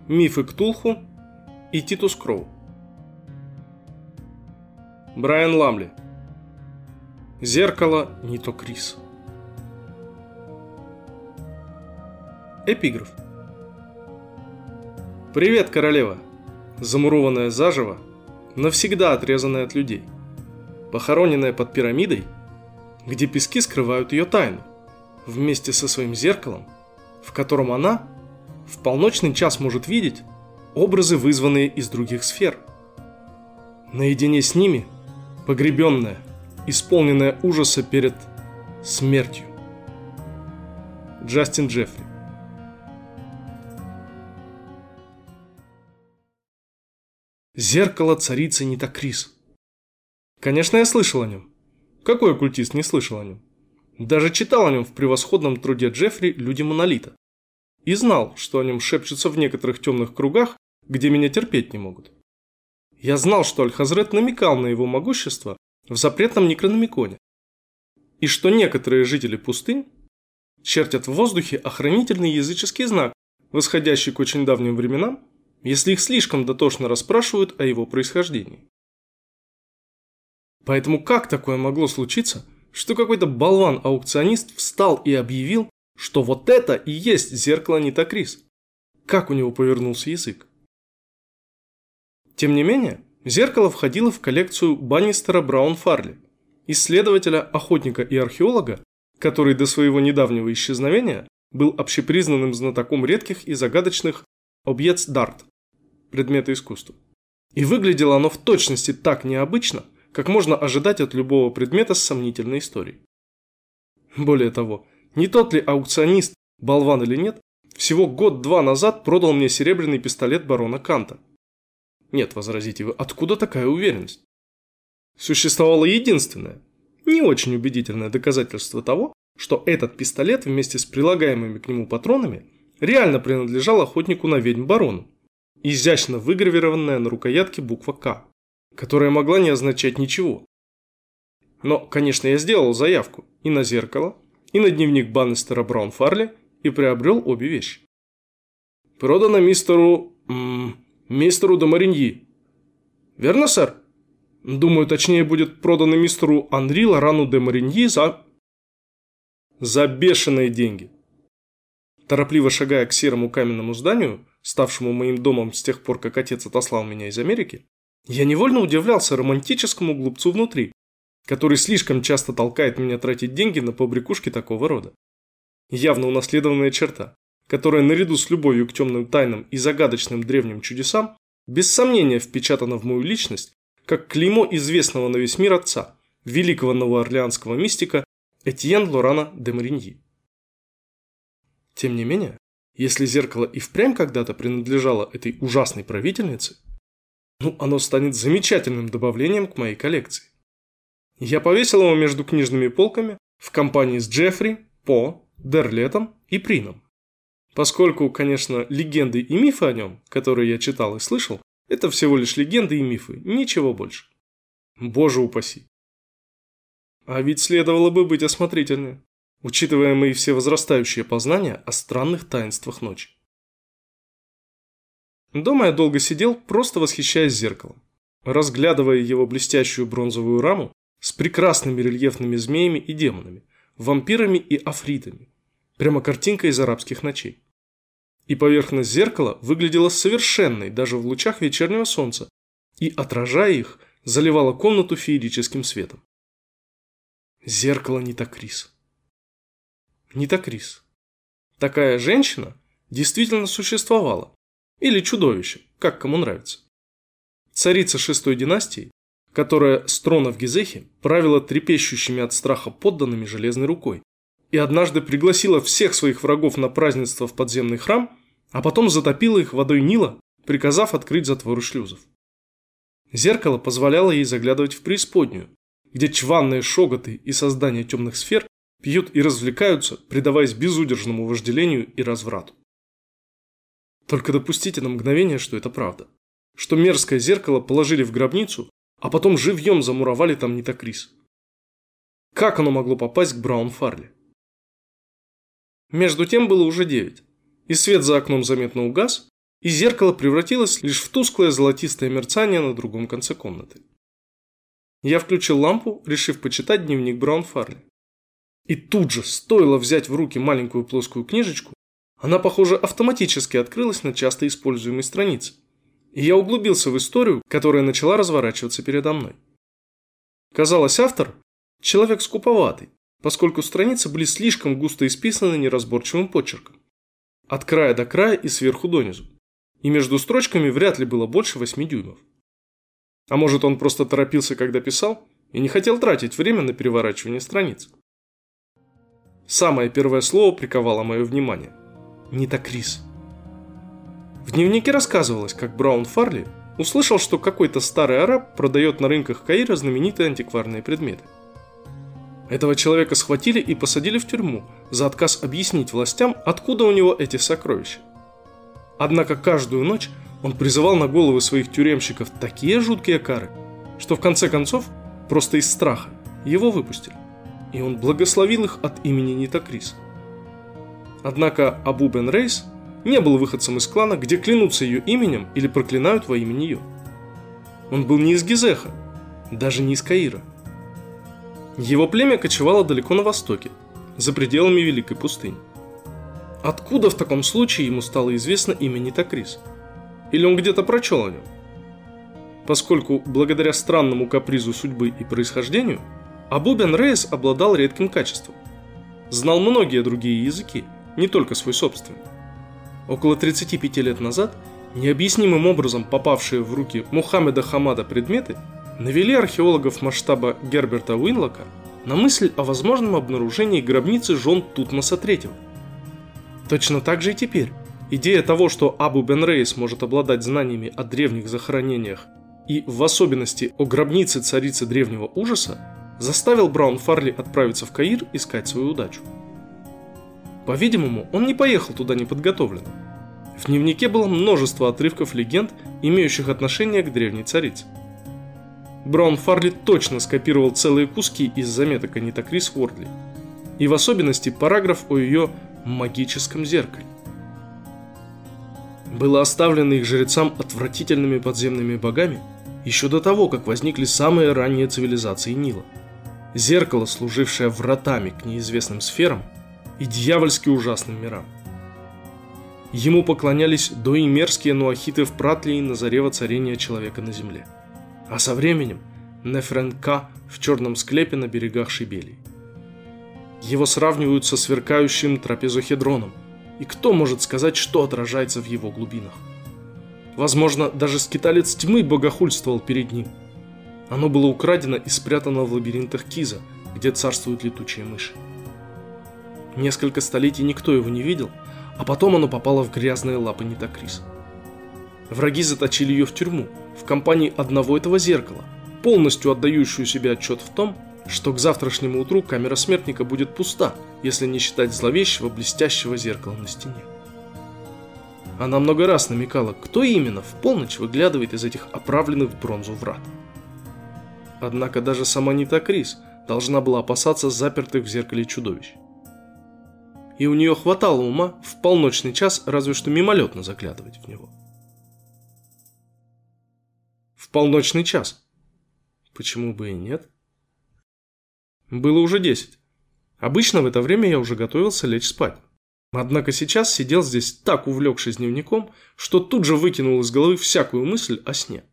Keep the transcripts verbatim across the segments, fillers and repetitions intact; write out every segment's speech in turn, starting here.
Мифы Ктулху и Титус Кроу. Брайан Ламли. Зеркало Нитокрис. Эпиграф. Привет, королева, замурованная заживо, навсегда отрезанная от людей, похороненная под пирамидой, где пески скрывают ее тайну, вместе со своим зеркалом, в котором она в полночный час может видеть образы, вызванные из других сфер. Наедине с ними, погребенная, исполненная ужаса перед смертью. Джастин Джеффри. Зеркало царицы Нитокрис. Конечно, я слышал о нем. Какой оккультист не слышал о нем? Даже читал о нем в превосходном труде Джеффри «Люди Монолита». И знал, что о нем шепчутся в некоторых темных кругах, где меня терпеть не могут. Я знал, что Аль-Хазрет намекал на его могущество в запретном Некрономиконе, и что некоторые жители пустынь чертят в воздухе охранительный языческий знак, восходящий к очень давним временам, если их слишком дотошно расспрашивают о его происхождении. Поэтому как такое могло случиться, что какой-то болван-аукционист встал и объявил, что вот это и есть зеркало Нитокрис? Как у него повернулся язык? Тем не менее, зеркало входило в коллекцию Баннистера Браун-Фарли, исследователя, охотника и археолога, который до своего недавнего исчезновения был общепризнанным знатоком редких и загадочных объектс дарт, предметы искусства. И выглядело оно в точности так необычно, как можно ожидать от любого предмета с сомнительной историей. Более того, не тот ли аукционист, болван или нет, всего год-два назад продал мне серебряный пистолет барона Канта. Нет, возразите вы, откуда такая уверенность? Существовало единственное, не очень убедительное доказательство того, что этот пистолет вместе с прилагаемыми к нему патронами реально принадлежал охотнику на ведьм барону. Изящно выгравированная на рукоятке буква «К», которая могла не означать ничего. Но, конечно, я сделал заявку и на зеркало, и на дневник Баннистера Браун-Фарли и приобрел обе вещи. Продано мистеру... М- мистеру де Мариньи. Верно, сэр? Думаю, точнее будет продано мистеру Анри Лорану де Мариньи за... За бешеные деньги. Торопливо шагая к серому каменному зданию, ставшему моим домом с тех пор, как отец отослал меня из Америки, я невольно удивлялся романтическому глупцу внутри, который слишком часто толкает меня тратить деньги на побрякушки такого рода. Явно унаследованная черта, которая наряду с любовью к темным тайнам и загадочным древним чудесам без сомнения впечатана в мою личность, как клеймо известного на весь мир отца, великого новоорлеанского мистика Этьен Лорана де Мариньи. Тем не менее, если зеркало и впрямь когда-то принадлежало этой ужасной правительнице, ну, оно станет замечательным добавлением к моей коллекции. Я повесил его между книжными полками в компании с Джеффри, По, Дерлетом и Прином. Поскольку, конечно, легенды и мифы о нем, которые я читал и слышал, это всего лишь легенды и мифы, ничего больше. Боже упаси. А ведь следовало бы быть осмотрительнее, учитывая мои все возрастающие познания о странных таинствах ночи. Дома я долго сидел, просто восхищаясь зеркалом, разглядывая его блестящую бронзовую раму с прекрасными рельефными змеями и демонами, вампирами и афритами, прямо картинка из арабских ночей. И поверхность зеркала выглядела совершенной даже в лучах вечернего солнца и, отражая их, заливала комнату феерическим светом. Зеркало Нитокрис. Нитокрис. Такая женщина действительно существовала. Или чудовище, как кому нравится. Царица шестой династии, которая с трона в Гизехе правила трепещущими от страха подданными железной рукой и однажды пригласила всех своих врагов на празднество в подземный храм, а потом затопила их водой Нила, приказав открыть затворы шлюзов. Зеркало позволяло ей заглядывать в преисподнюю, где чванные шоготы и создания темных сфер пьют и развлекаются, предаваясь безудержному вожделению и разврату. Только допустите на мгновение, что это правда. Что мерзкое зеркало положили в гробницу, а потом живьем замуровали там Нитокрис. Как оно могло попасть к Браун-Фарли? Между тем было уже девять, и свет за окном заметно угас, и зеркало превратилось лишь в тусклое золотистое мерцание на другом конце комнаты. Я включил лампу, решив почитать дневник Браун-Фарли. И тут же, стоило взять в руки маленькую плоскую книжечку, она, похоже, автоматически открылась на часто используемой странице. И я углубился в историю, которая начала разворачиваться передо мной. Казалось, автор – человек скуповатый, поскольку страницы были слишком густо исписаны неразборчивым почерком. От края до края и сверху донизу. И между строчками вряд ли было больше восьми дюймов. А может, он просто торопился, когда писал, и не хотел тратить время на переворачивание страниц. Самое первое слово приковало мое внимание. Нитокрис. В дневнике рассказывалось, как Браун-Фарли услышал, что какой-то старый араб продает на рынках Каира знаменитые антикварные предметы. Этого человека схватили и посадили в тюрьму за отказ объяснить властям, откуда у него эти сокровища. Однако каждую ночь он призывал на головы своих тюремщиков такие жуткие кары, что в конце концов, просто из страха, его выпустили. И он благословил их от имени Нитокрис. Однако Абу бен Рейс не был выходцем из клана, где клянутся ее именем или проклинают во имя нее. Он был не из Гизеха, даже не из Каира. Его племя кочевало далеко на востоке, за пределами Великой пустыни. Откуда в таком случае ему стало известно имя Нитокрис? Или он где-то прочел о нем? Поскольку, благодаря странному капризу судьбы и происхождению, Абу бен Рейс обладал редким качеством. Знал многие другие языки, не только свой собственный. Около тридцати пяти лет назад необъяснимым образом попавшие в руки Мухаммеда Хамада предметы навели археологов масштаба Герберта Уинлока на мысль о возможном обнаружении гробницы жен Тутмоса третьего. Точно так же и теперь идея того, что Абу бен Рейс может обладать знаниями о древних захоронениях и, в особенности, о гробнице царицы древнего ужаса, заставил Браун-Фарли отправиться в Каир искать свою удачу. По-видимому, он не поехал туда неподготовленным. В дневнике было множество отрывков легенд, имеющих отношение к древней царице. Браун-Фарли точно скопировал целые куски из заметок о Нитокрис Уордли, и в особенности параграф о ее магическом зеркале. Было оставлено их жрецам отвратительными подземными богами еще до того, как возникли самые ранние цивилизации Нила. Зеркало, служившее вратами к неизвестным сферам и дьявольски ужасным мирам. Ему поклонялись доимерские нуахиты в Пратлии на заре воцарения человека на земле. А со временем Нефрен-Ка в черном склепе на берегах Шибелии. Его сравнивают со сверкающим трапезохедроном, и кто может сказать, что отражается в его глубинах? Возможно, даже скиталец тьмы богохульствовал перед ним. Оно было украдено и спрятано в лабиринтах Киза, где царствуют летучие мыши. Несколько столетий никто его не видел, а потом оно попало в грязные лапы Нитокрис. Враги заточили ее в тюрьму, в компании одного этого зеркала, полностью отдающую себе отчет в том, что к завтрашнему утру камера смертника будет пуста, если не считать зловещего блестящего зеркала на стене. Она много раз намекала, кто именно в полночь выглядывает из этих оправленных в бронзу врат. Однако даже сама Нитокрис должна была опасаться запертых в зеркале чудовищ. И у нее хватало ума в полночный час разве что мимолетно заглядывать в него. В полночный час. Почему бы и нет? Было уже десять. Обычно в это время я уже готовился лечь спать. Однако сейчас сидел здесь так увлекшись дневником, что тут же выкинул из головы всякую мысль о сне.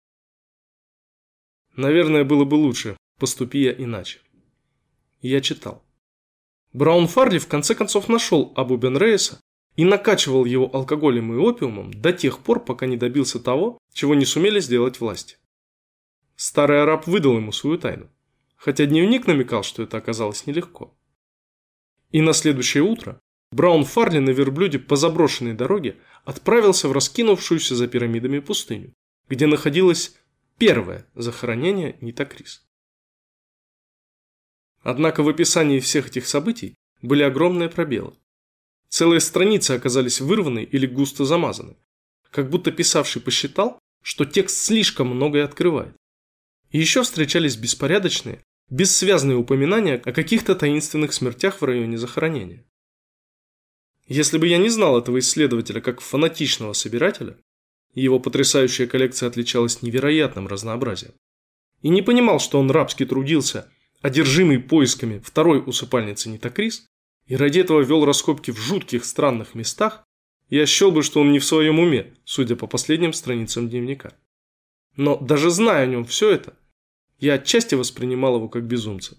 Наверное, было бы лучше, поступи я иначе. Я читал. Браун-Фарли в конце концов нашел Абу бен Рейса и накачивал его алкоголем и опиумом до тех пор, пока не добился того, чего не сумели сделать власти. Старый араб выдал ему свою тайну, хотя дневник намекал, что это оказалось нелегко. И на следующее утро Браун-Фарли на верблюде по заброшенной дороге отправился в раскинувшуюся за пирамидами пустыню, где находилось первое захоронение Нитокрис. Однако в описании всех этих событий были огромные пробелы. Целые страницы оказались вырваны или густо замазаны, как будто писавший посчитал, что текст слишком многое открывает. И еще встречались беспорядочные, бессвязные упоминания о каких-то таинственных смертях в районе захоронения. Если бы я не знал этого исследователя как фанатичного собирателя, его потрясающая коллекция отличалась невероятным разнообразием, и не понимал, что он рабски трудился, одержимый поисками второй усыпальницы Нитокрис, и ради этого вел раскопки в жутких странных местах, я счел бы, что он не в своем уме, судя по последним страницам дневника. Но даже зная о нем все это, я отчасти воспринимал его как безумца.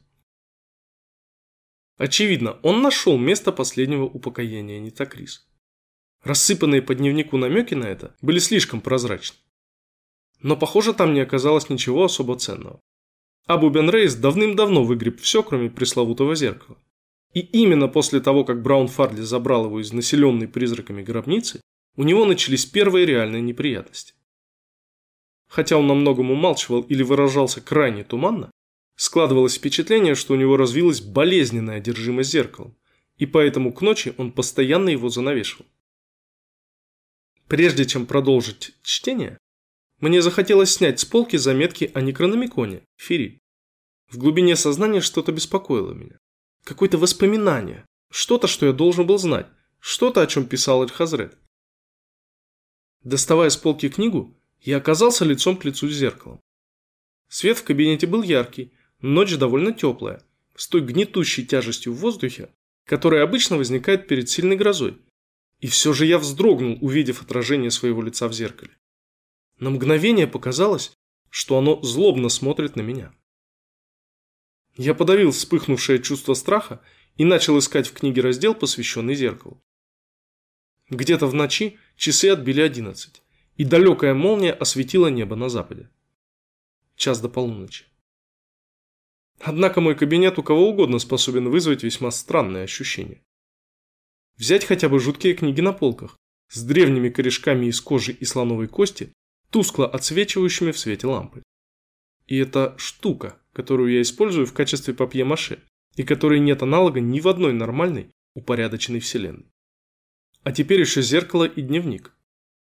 Очевидно, он нашел место последнего упокоения Нитокрис. Рассыпанные по дневнику намеки на это были слишком прозрачны. Но, похоже, там не оказалось ничего особо ценного. Абу бен Рейс давным-давно выгреб все, кроме пресловутого зеркала. И именно после того, как Браун Фарли забрал его из населенной призраками гробницы, у него начались первые реальные неприятности. Хотя он на многом умалчивал или выражался крайне туманно, складывалось впечатление, что у него развилась болезненная одержимость зеркалом, и поэтому к ночи он постоянно его занавешивал. Прежде чем продолжить чтение, мне захотелось снять с полки заметки о Некрономиконе, Фири. В глубине сознания что-то беспокоило меня. Какое-то воспоминание, что-то, что я должен был знать, что-то, о чем писал Аль-Хазрет. Доставая с полки книгу, я оказался лицом к лицу с зеркалом. Свет в кабинете был яркий, ночь довольно теплая, с той гнетущей тяжестью в воздухе, которая обычно возникает перед сильной грозой. И все же я вздрогнул, увидев отражение своего лица в зеркале. На мгновение показалось, что оно злобно смотрит на меня. Я подавил вспыхнувшее чувство страха и начал искать в книге раздел, посвященный зеркалу. Где-то в ночи часы отбили одиннадцать, и далекая молния осветила небо на западе. Час до полуночи. Однако мой кабинет у кого угодно способен вызвать весьма странные ощущения. Взять хотя бы жуткие книги на полках, с древними корешками из кожи и слоновой кости, тускло отсвечивающими в свете лампы. И это штука, которую я использую в качестве папье-маше, и которой нет аналога ни в одной нормальной, упорядоченной вселенной. А теперь еще зеркало и дневник.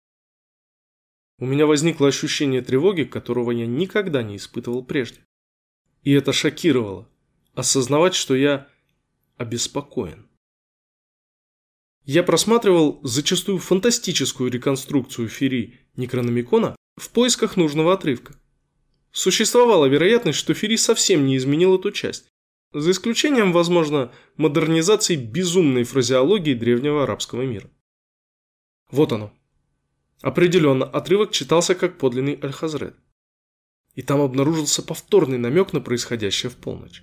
У меня возникло ощущение тревоги, которого я никогда не испытывал прежде. И это шокировало, осознавать, что я обеспокоен. Я просматривал зачастую фантастическую реконструкцию Фири Некрономикона в поисках нужного отрывка. Существовала вероятность, что Фири совсем не изменил эту часть, за исключением, возможно, модернизации безумной фразеологии древнего арабского мира. Вот оно. Определенно, отрывок читался как подлинный Аль-Хазрет. И там обнаружился повторный намек на происходящее в полночь.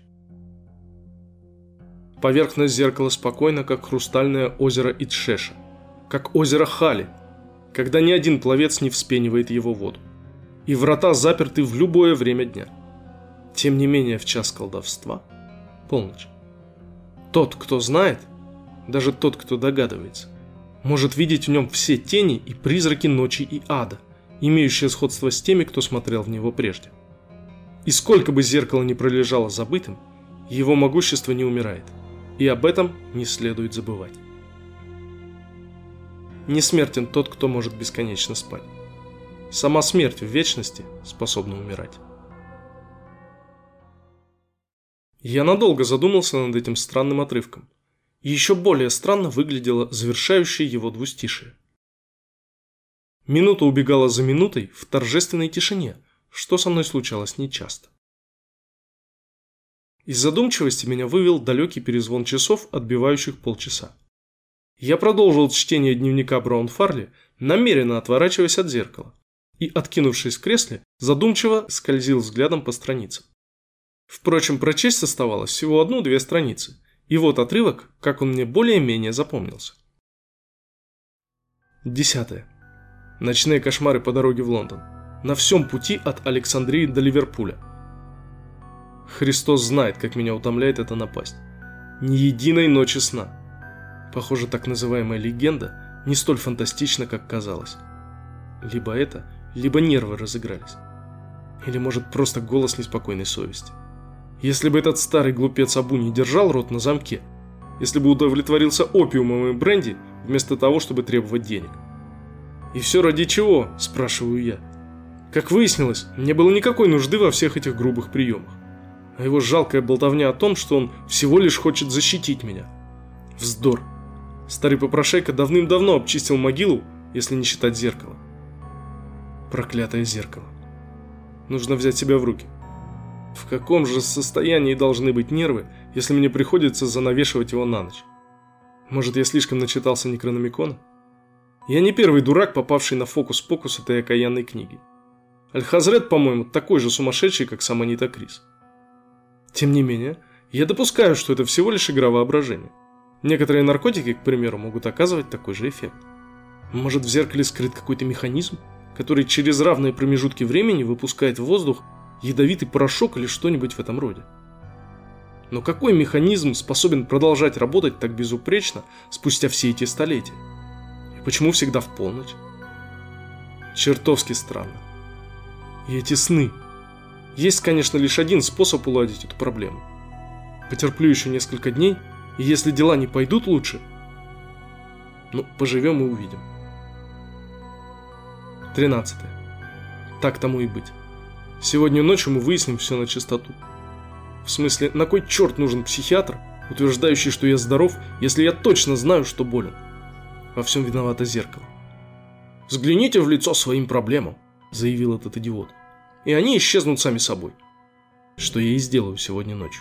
Поверхность зеркала спокойна, как хрустальное озеро Итшеша, как озеро Хали, когда ни один пловец не вспенивает его воду. И врата заперты в любое время дня. Тем не менее, в час колдовства – полночь. Тот, кто знает, даже тот, кто догадывается, может видеть в нем все тени и призраки ночи и ада, имеющие сходство с теми, кто смотрел в него прежде. И сколько бы зеркало ни пролежало забытым, его могущество не умирает, и об этом не следует забывать. Не смертен тот, кто может бесконечно спать. Сама смерть в вечности способна умирать. Я надолго задумался над этим странным отрывком. И еще более странно выглядело завершающее его двустишие. Минута убегала за минутой в торжественной тишине, что со мной случалось нечасто. Из задумчивости меня вывел далекий перезвон часов, отбивающих полчаса. Я продолжил чтение дневника Браун Фарли, намеренно отворачиваясь от зеркала, и, откинувшись в кресле, задумчиво скользил взглядом по страницам. Впрочем, прочесть оставалось всего одну-две страницы, и вот отрывок, как он мне более-менее запомнился. Десятое. Ночные кошмары по дороге в Лондон. На всем пути от Александрии до Ливерпуля. Христос знает, как меня утомляет эта напасть. Ни единой ночи сна. Похоже, так называемая легенда не столь фантастична, как казалось. Либо это, либо нервы разыгрались. Или, может, просто голос неспокойной совести. Если бы этот старый глупец Абу не держал рот на замке, если бы удовлетворился опиумом и бренди, вместо того, чтобы требовать денег. И все ради чего, спрашиваю я. Как выяснилось, не было никакой нужды во всех этих грубых приемах. А его жалкая болтовня о том, что он всего лишь хочет защитить меня. Вздор. Старый попрошайка давным-давно обчистил могилу, если не считать зеркало. Проклятое зеркало. Нужно взять себя в руки. В каком же состоянии должны быть нервы, если мне приходится занавешивать его на ночь? Может, я слишком начитался Некрономикона? Я не первый дурак, попавший на фокус-покус этой окаянной книги. Аль-Хазрет, по-моему, такой же сумасшедший, как сам Анита Крис. Тем не менее, я допускаю, что это всего лишь игра воображения. Некоторые наркотики, к примеру, могут оказывать такой же эффект. Может, в зеркале скрыт какой-то механизм, который через равные промежутки времени выпускает в воздух ядовитый порошок или что-нибудь в этом роде. Но какой механизм способен продолжать работать так безупречно спустя все эти столетия? И почему всегда в полночь? Чертовски странно. И эти сны. Есть, конечно, лишь один способ уладить эту проблему. Потерплю еще несколько дней, и если дела не пойдут лучше, ну, поживем и увидим. тринадцатое. Так тому и быть. Сегодня ночью мы выясним все на чистоту. В смысле, на кой черт нужен психиатр, утверждающий, что я здоров, если я точно знаю, что болен? Во всем виновато зеркало. «Взгляните в лицо своим проблемам», — заявил этот идиот. «И они исчезнут сами собой». Что я и сделаю сегодня ночью.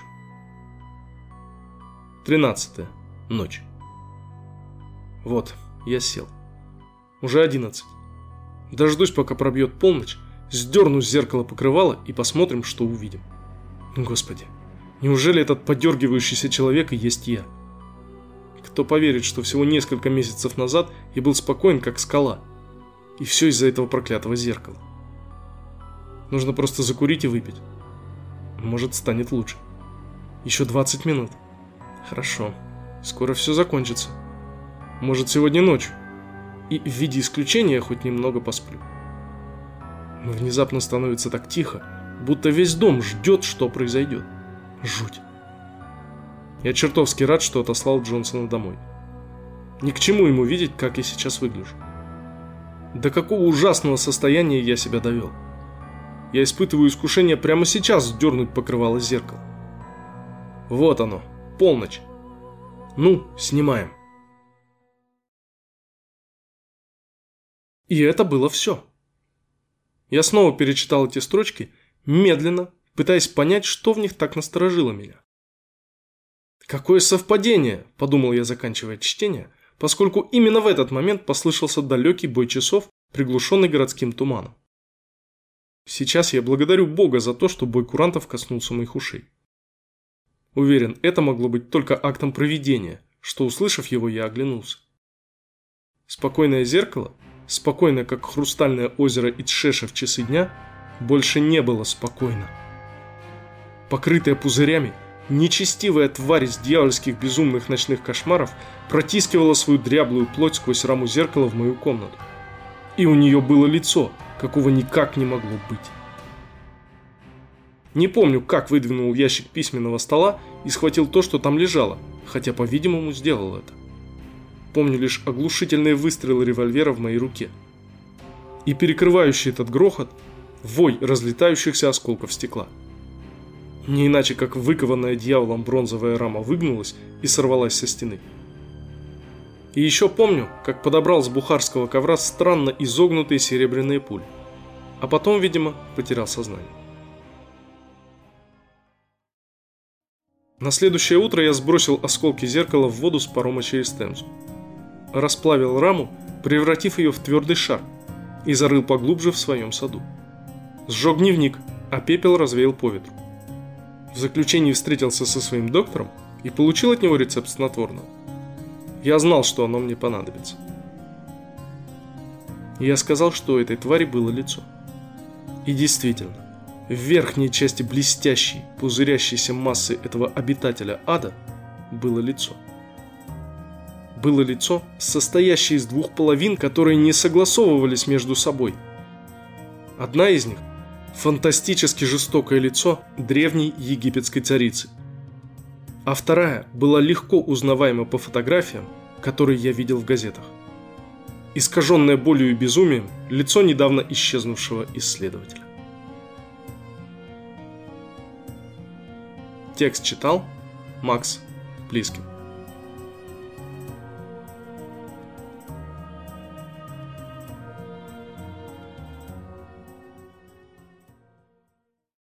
тринадцатое. Ночь. Вот, я сел. Уже одиннадцать. Дождусь, пока пробьет полночь, сдерну с зеркала покрывало и посмотрим, что увидим. Господи, неужели этот подергивающийся человек и есть я? Кто поверит, что всего несколько месяцев назад я был спокоен, как скала. И все из-за этого проклятого зеркала. Нужно просто закурить и выпить. Может, станет лучше. Еще двадцать минут. Хорошо, скоро все закончится. Может, сегодня ночью. И в виде исключения хоть немного посплю. Но внезапно становится так тихо, будто весь дом ждет, что произойдет. Жуть. Я чертовски рад, что отослал Джонсона домой. Ни к чему ему видеть, как я сейчас выгляжу. До какого ужасного состояния я себя довел. Я испытываю искушение прямо сейчас сдернуть покрывало зеркала. Вот оно, полночь. Ну, снимаем. И это было все. Я снова перечитал эти строчки, медленно, пытаясь понять, что в них так насторожило меня. «Какое совпадение!» – подумал я, заканчивая чтение, поскольку именно в этот момент послышался далекий бой часов, приглушенный городским туманом. Сейчас я благодарю Бога за то, что бой курантов коснулся моих ушей. Уверен, это могло быть только актом провидения, что, услышав его, я оглянулся. Спокойное зеркало, спокойно, как хрустальное озеро Итшеша в часы дня, больше не было спокойно. Покрытая пузырями, нечестивая тварь из дьявольских безумных ночных кошмаров протискивала свою дряблую плоть сквозь раму зеркала в мою комнату. И у нее было лицо, какого никак не могло быть. Не помню, как выдвинул ящик письменного стола и схватил то, что там лежало, хотя, по-видимому, сделал это. Помню лишь оглушительные выстрелы револьвера в моей руке. И перекрывающий этот грохот вой разлетающихся осколков стекла. Не иначе, как выкованная дьяволом бронзовая рама выгнулась и сорвалась со стены. И еще помню, как подобрал с бухарского ковра странно изогнутые серебряные пули. А потом, видимо, потерял сознание. На следующее утро я сбросил осколки зеркала в воду с парома через Темзу. Расплавил раму, превратив ее в твердый шар, и зарыл поглубже в своем саду. Сжег дневник, а пепел развеял по ветру. В заключении встретился со своим доктором и получил от него рецепт снотворного. Я знал, что оно мне понадобится. И я сказал, что у этой твари было лицо. И действительно, в верхней части блестящей, пузырящейся массы этого обитателя ада было лицо. Было лицо, состоящее из двух половин, которые не согласовывались между собой. Одна из них – фантастически жестокое лицо древней египетской царицы. А вторая была легко узнаваема по фотографиям, которые я видел в газетах. Искаженное болью и безумием лицо недавно исчезнувшего исследователя. Текст читал Макс Плискин.